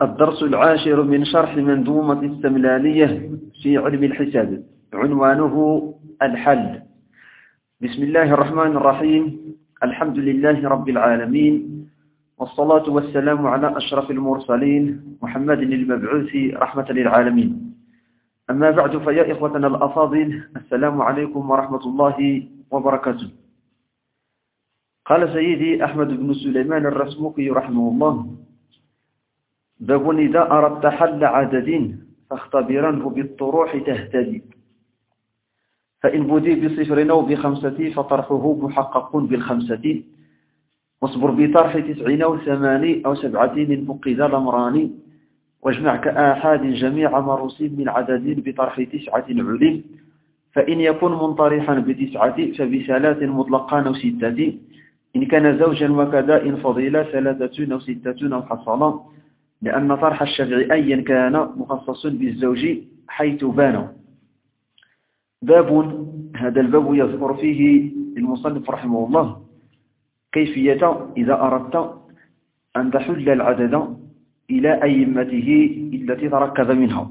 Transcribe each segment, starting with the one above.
الدرس العاشر من شرح منظومة السملانية في علم الحساب، عنوانه الحل. بسم الله الرحمن الرحيم. الحمد لله رب العالمين، والصلاة والسلام على أشرف المرسلين محمد المبعوث رحمة للعالمين. أما بعد، فيا إخوتنا الأفاضل، السلام عليكم ورحمة الله وبركاته. قال سيدي أحمد بن سليمان الرسموقي رحمه الله: باب إذا أردت حل عدد فاختبرنه بالطروح تهتدي، فإن بدي بصفر أو بخمسة فطرحه محقق بالخمسة، واصبر بطرح 9 أو 8 أو 7 من فقد الأمران، واجمع كآحاد جميع مروس من عدد بطرح 9 علم، فإن يكن منطرحا ب9 فب3 مطلقان أو 6، إن كان زوجا وكذا إن فضيلة 3 أو 6 أو حصلا، لأن طرح الشفع أيا كان مخصص بالزوج حيث بان. باب، هذا الباب يذكر فيه المصنف رحمه الله كيفية إذا أردت أن تحل العدد إلى أئمته التي تركب منها،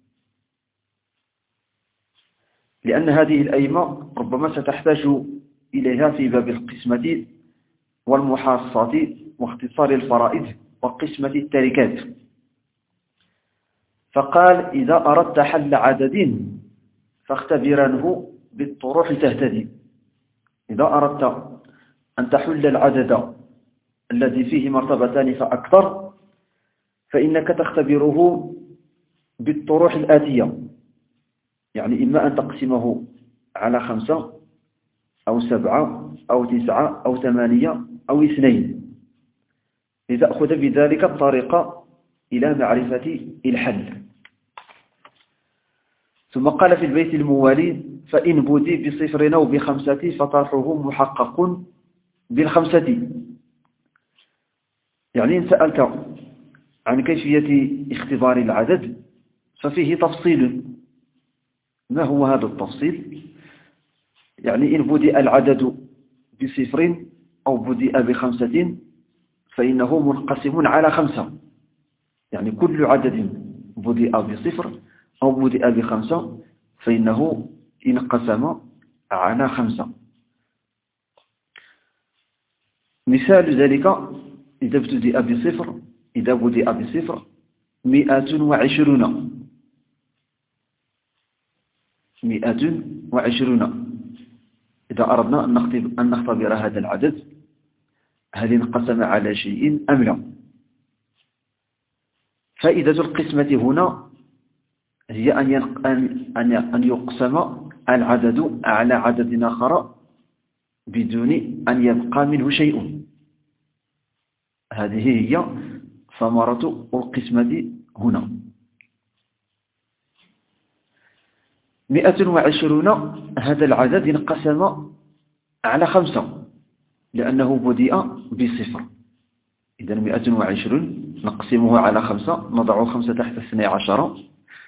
لأن هذه الأئمة ربما ستحتاج إليها في باب القسمة والمحاصة واختصار الفرائض وقسمة التركات. فقال: إذا أردت حل عدد فاختبرنه بالطروح تهتدي. إذا أردت أن تحل العدد الذي فيه مرتبتان فأكثر، فإنك تختبره بالطروح الآتية، يعني إما أن تقسمه على 5 أو 7 أو 9 أو 8 أو 2، لتأخذ بذلك الطريقة إلى معرفة الحل. ثم قال في البيت الموالي: فإن بدي بصفر أو ب5 فطرحه محقق بال5. يعني إن سألت عن كيفية اختبار العدد ففيه تفصيل. ما هو هذا التفصيل؟ يعني إن بدأ العدد بصفر أو بدأ ب5 فإنه منقسم على 5، يعني كل عدد بدأ بصفر أو بدأ ب5 فإنه انقسم على 5. مثال ذلك: إذا بدأ بصفر 120. إذا أردنا أن نختبر هذا العدد هل انقسم على شيء أم لا. فائدة القسمة هنا هي أن يقسم العدد على عدد آخر بدون أن يبقى منه شيء. هذه هي ثمرة القسمة هنا. 120 هذا العدد انقسم على 5 لأنه بدأ بصفر. إذا 120 نقسمه على 5، نضع 5 تحت 12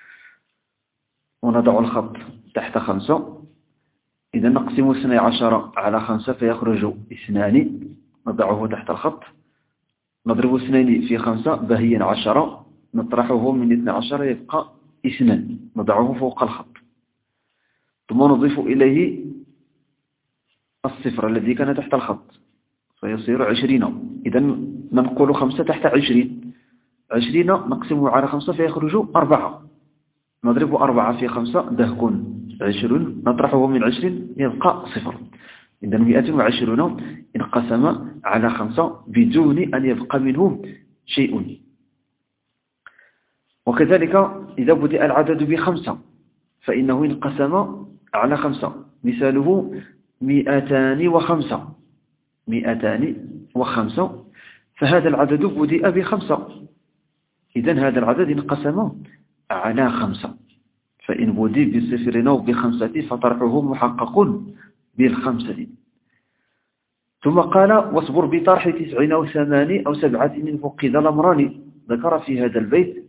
ونضع الخط تحت 5. إذا نقسم 12 على 5 فيخرج 2، نضعه تحت الخط، نضرب 2 في 5 بهي 10، نطرحه من 12 يبقى 2، نضعه فوق الخط، ثم نضيف إليه الصفر الذي كان تحت الخط فيصير 20. إذا ننقل 5 تحت 20 نقسمه على 5 فيخرج 4، نضرب 4 في 5 دهكون 20، نطرحه من 20 يبقى 0. إذا 120 انقسم على 5 بدون أن يبقى منه شيء. وكذلك إذا بدأ العدد ب5 فإنه انقسم على 5. مثاله 205. فهذا العدد بدأ ب5، إذن هذا العدد انقسم على 5. فإن بدأ بصفر أو ب5 فطرحه محقق بال5. ثم قال: واصبر بطرح 9 أو 8 أو 7 من فقد الأمران. ذكر في هذا البيت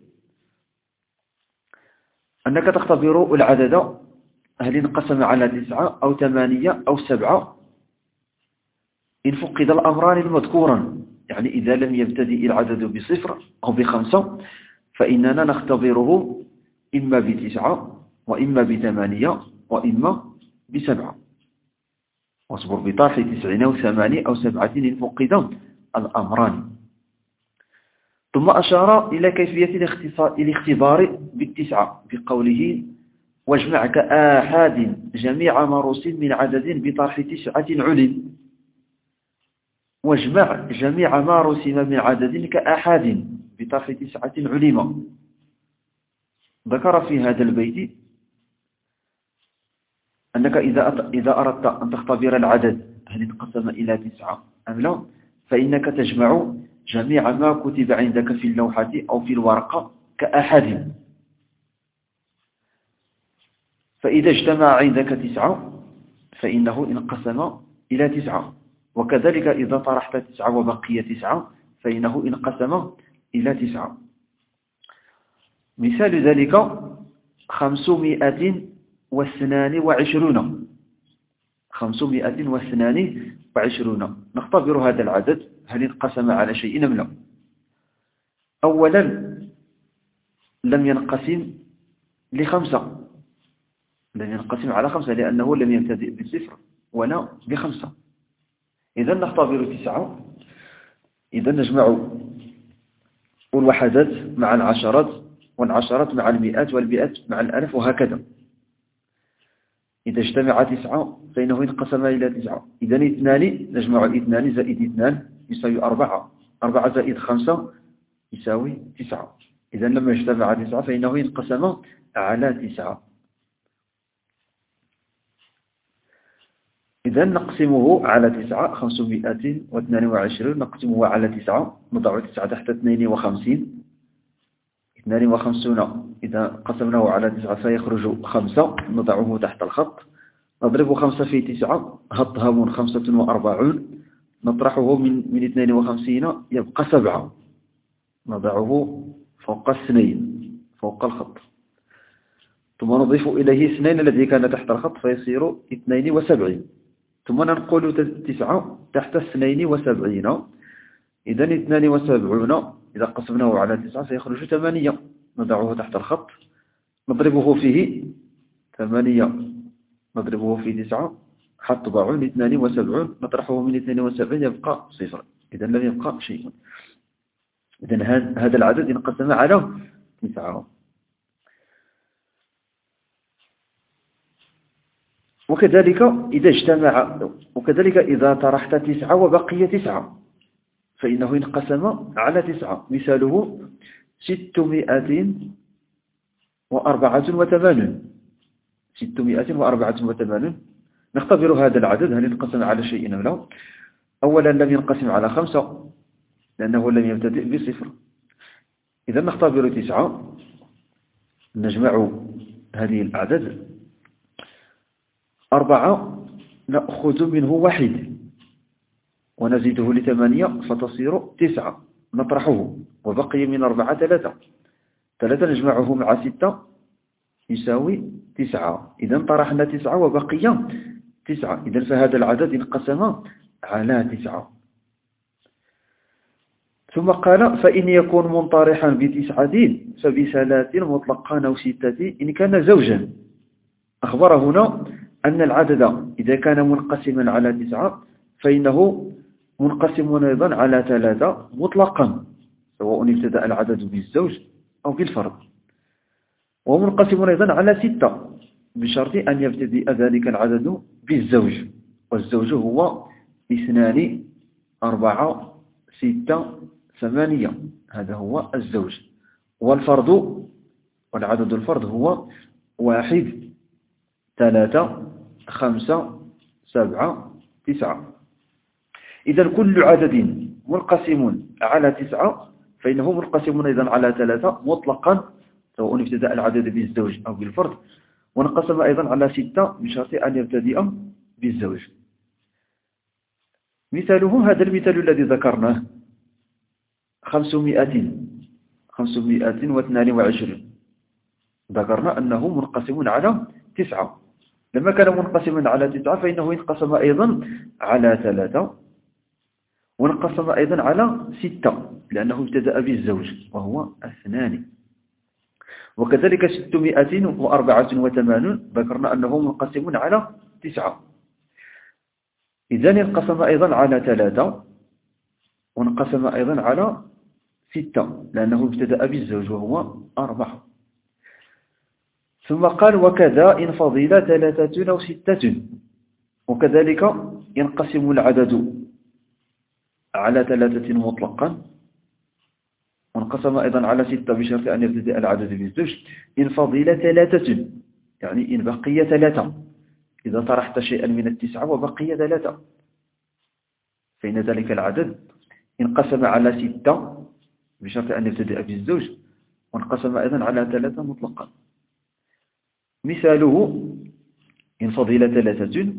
أنك تختبر العدد هل انقسم على 9 أو 8 أو 7 إن فقد الأمران المذكوران، يعني إذا لم يبتدئ العدد بصفر أو بخمسة فإننا نختبره إما بتسعة وإما بثمانية وإما بسبعة. واصبر بطرح 9 أو 8 أو 7 إن فقد الأمران. ثم أشار إلى كيفية الاختبار بالتسعة بقوله واجمع كآحاد جميع ما رسم من عدد بطرح 9 علم. واجمع جميع ما رسم من عدد كآحاد بطرح 9 علم. ذكر في هذا البيت أنك إذا أردت أن تختبر العدد هل انقسم إلى 9 أم لا، فإنك تجمع جميع ما كتب عندك في اللوحة أو في الورقة كأحد. فإذا اجتمع عندك 9 فإنه انقسم إلى 9، وكذلك إذا طرحت 9 وبقي 9 فإنه انقسم إلى 9. مثال ذلك 522. 522. نختبر هذا العدد هل انقسم على شيء أم لا. أولا لم ينقسم لخمسة، لم ينقسم على 5 لأنه لم يبتدئ بالصفر ولا ب5. إذا نختبر 9. إذا نجمع الوحدات مع العشرات والعشرات مع المئات والمئات مع الألف وهكذا. إذا اجتمع 9 فإنه انقسم إلى 9. إذا 2 نجمع 2 زائد 2 يساوي 4. 4 زائد 5 يساوي 9. إذا لما اجتمع 9 فإنه انقسم على 9. إذا نقسمه على 9. 522 نقسمه على 9، نضع 9 تحت 52. 52 إذا قسمناه على 9 سيخرج 5، نضعه تحت الخط. نضرب 5 في 9 هضهم 45، نطرحه من 52 يبقى 7، نضعه فوق 2 فوق الخط. ثم نضيف إليه 2 الذي كان تحت الخط فيصير 72. ثم ننقل 9 تحت 72. إذا 72 إذا قسمناه على 9 سيخرج 8، نضعه تحت الخط. نضربه فيه 8 نضربه في 9 حط ضعون 72، نطرحه من 72 يبقى 0. إذا لم يبقى شيء. إذا هذا العدد انقسم على 9. وكذلك إذا طرحت 9 وبقي 9 فإنه انقسم على 9. مثاله 684. 684. نختبر هذا العدد هل انقسم على شيء أم لا. أولا لم ينقسم على 5 لأنه لم يبتدئ بصفر. إذا نختبر 9، نجمع هذه الأعداد. 4 نأخذ منه 1 ونزيده ل8 فتصير 9، نطرحه وبقي من 4 3. 3 نجمعه مع 6 يساوي 9. إذا طرحنا 9 وبقي 9. إذا فهذا العدد انقسم على 9. ثم قال فإن يكون منطرحا ب9 فب3 مطلقان أو 6 إن كان زوجا. أخبر هنا أن العدد إذا كان منقسما على 9 فإنه منقسم أيضا على 3 مطلقا، سواء ابتدأ العدد بالزوج أو بالفرد. ومنقسم أيضا على 6 بشرط أن يبتدئ ذلك العدد بالزوج، والزوج هو 2 4 6 8. هذا هو الزوج. والفرد والعدد الفرد هو 1 3 5 7 9. إذا كل عدد منقسم على 9 فإنه منقسم أيضا على 3 مطلقا، سواء ابتدأ العدد بالزوج أو بالفرد. وانقسم أيضا على 6 بشرط أن يبتدئ بالزوج. مثاله هذا المثال الذي ذكرناه 522. ذكرنا أنه منقسم على 9. لما كان منقسما على 9 فإنه انقسم أيضا على 3. وانقسم أيضا على 6 لأنه ابتدأ بالزوج وهو 2. وكذلك 684 ذكرنا أنه منقسم على 9. إذن انقسم أيضا على 3 وانقسم أيضا على 6 لأنه ابتدأ بالزوج وهو 4. ثم قال وكذا إن فضل 3 أو 6. وكذلك ينقسم العدد على 3 مطلقا وانقسم أيضا على 6 بشرط أن يبتدأ العدد بالزوج. إن فضل 3 يعني إن بقي 3 إذا طرحت شيئا من 9 وبقي 3 فإن ذلك العدد انقسم على 6 بشرط أن يبتدأ بالزوج وانقسم أيضا على 3 مطلقا. مثاله إن فضل 3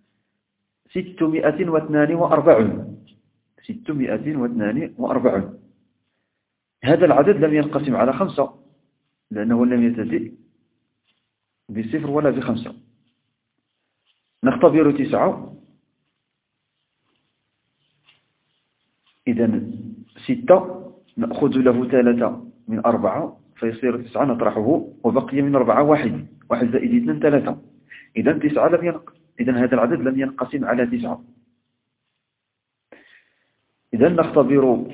642. هذا العدد لم ينقسم على 5 لأنه لم يبتدئ ب0 ولا ب5. نختبر 9. إذن 6 نأخذ له 3 من 4 فيصير 9 نطرحه وبقي من 4 1 زائد 2 3. إذن 9 إذن هذا العدد لم ينقسم على 9. إذن نختبر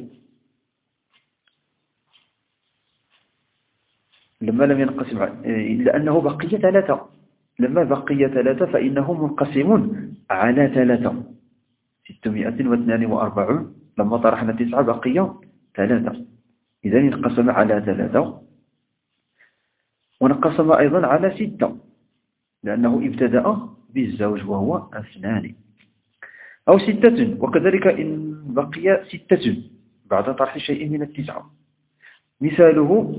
لما لم ينقسم لأنه بقي 3. لما بقي 3 فإنه منقسم على 3. 642 لما طرحنا 9 بقي 3. إذن انقسم على 3 وانقسم أيضا على 6 لأنه ابتدأ بالزوج وهو 2 أو 6. وكذلك إن بقي 6 بعد طرح شيء من 9. مثاله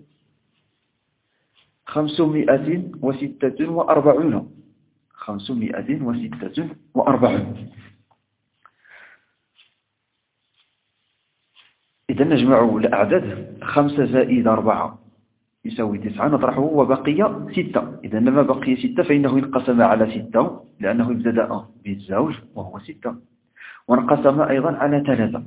546. 546. إذا نجمع الأعداد 5 زائد 4 يساوي 9 نطرحه وبقي 6. إذا لما بقي 6 فإنه انقسم على 6 لأنه ابتدأ بالزوج وهو 6 وانقسم أيضا على 3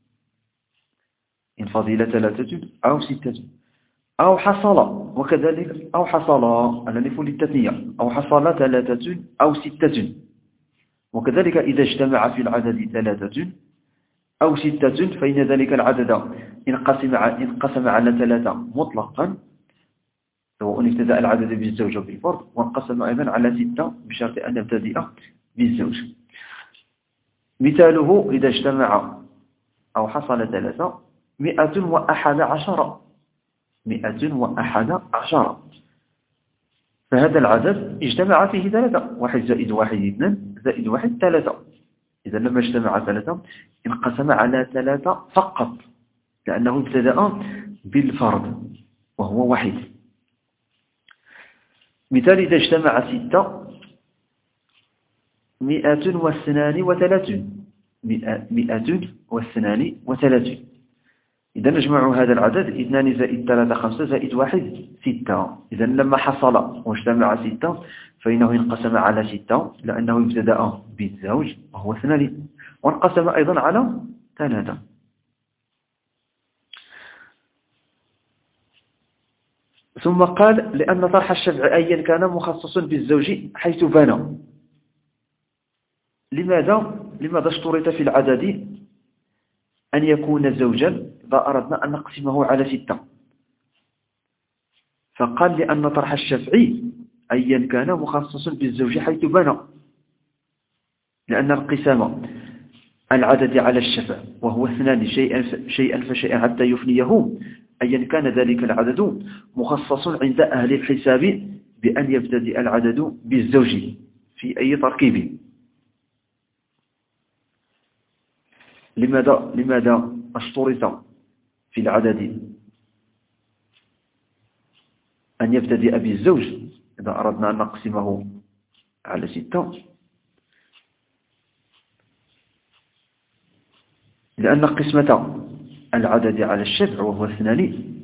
إن فضل 3 أو 6 أو حصل. وكذلك أو حصل الألف للتثنية أو حصل 3 أو 6. وكذلك إذا اجتمع في العدد 3 أو 6 فإن ذلك العدد انقسم على 3 مطلقا سواء ابتدأ العدد بالزوج أو بالفرد وانقسم أيضا على 6 بشرط أن يبتدئ بالزوج. مثاله إذا اجتمع أو حصل 3 111. 111 فهذا العدد اجتمع فيه 3. 1 زائد 1 2 زائد 1 3. إذا لما اجتمع 3 انقسم على 3 فقط لأنه ابتدأ بالفرد وهو 1. مثال إذا اجتمع 6 232. 232. إذا نجمع هذا العدد 2 زائد 3 5 زائد 1 6. إذا لما حصل واجتمع 6 فإنه انقسم على 6 لأنه ابتدأ بالزوج وهو 2 وانقسم أيضا على 3. ثم قال لأن طرح الشفع أيا كان مخصص بالزوج حيث بنى. لماذا اشترط في العدد أن يكون زوجا إذا أردنا أن نقسمه على 6؟ فقال لأن طرح الشفعي أيا كان مخصص بالزوج حيث بنى لأن انقسام العدد على الشفع وهو 2 شيئا فشيئا حتى يفنيه أيا كان ذلك العدد مخصص عند أهل الحساب بأن يبتدئ العدد بالزوج في أي تركيب. لماذا اشترط في العدد أن يبتدئ بالزوج إذا أردنا أن نقسمه على 6؟ لأن قسمة العدد على الشفع وهو 2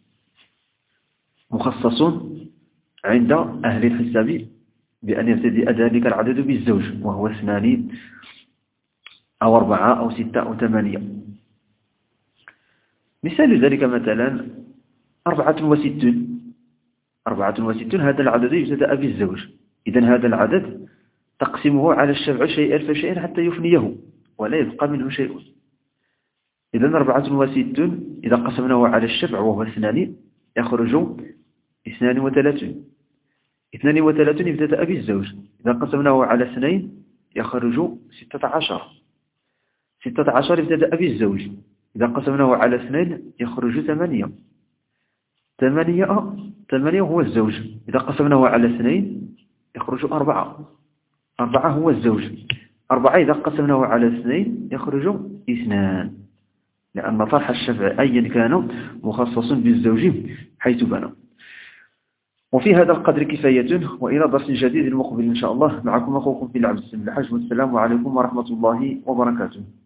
مخصص عند أهل الحساب بأن يبتدئ ذلك العدد بالزوج وهو 2 أو 4 أو 6 أو 8. مثال ذلك مثلا 64. 64 هذا العدد يبتدأ بالزوج. إذن هذا العدد تقسمه على الشفع شيئا فشيئا حتى يفنيه ولا يبقى منه شيء. إذن 64 إذا قسمناه على الشفع وهو 2 يخرج 32. 32 يبتدأ بالزوج. إذا قسمناه على 2 يخرج 16. 16 يبتدأ بالزوج. إذا قسمناه على 2 يخرج 8. 8 هو الزوج. إذا قسمناه على 2 يخرج 4. 4 هو الزوج. 4 إذا قسمناه على 2 يخرج 2، لأن طرح الشفع أيا كان مخصص بالزوج حيث بنى. وفي هذا القدر كفاية، وإلى درس جديد المقبل إن شاء الله. معكم أخوكم في العبد السلام الحاج، والسلام عليكم ورحمة الله وبركاته.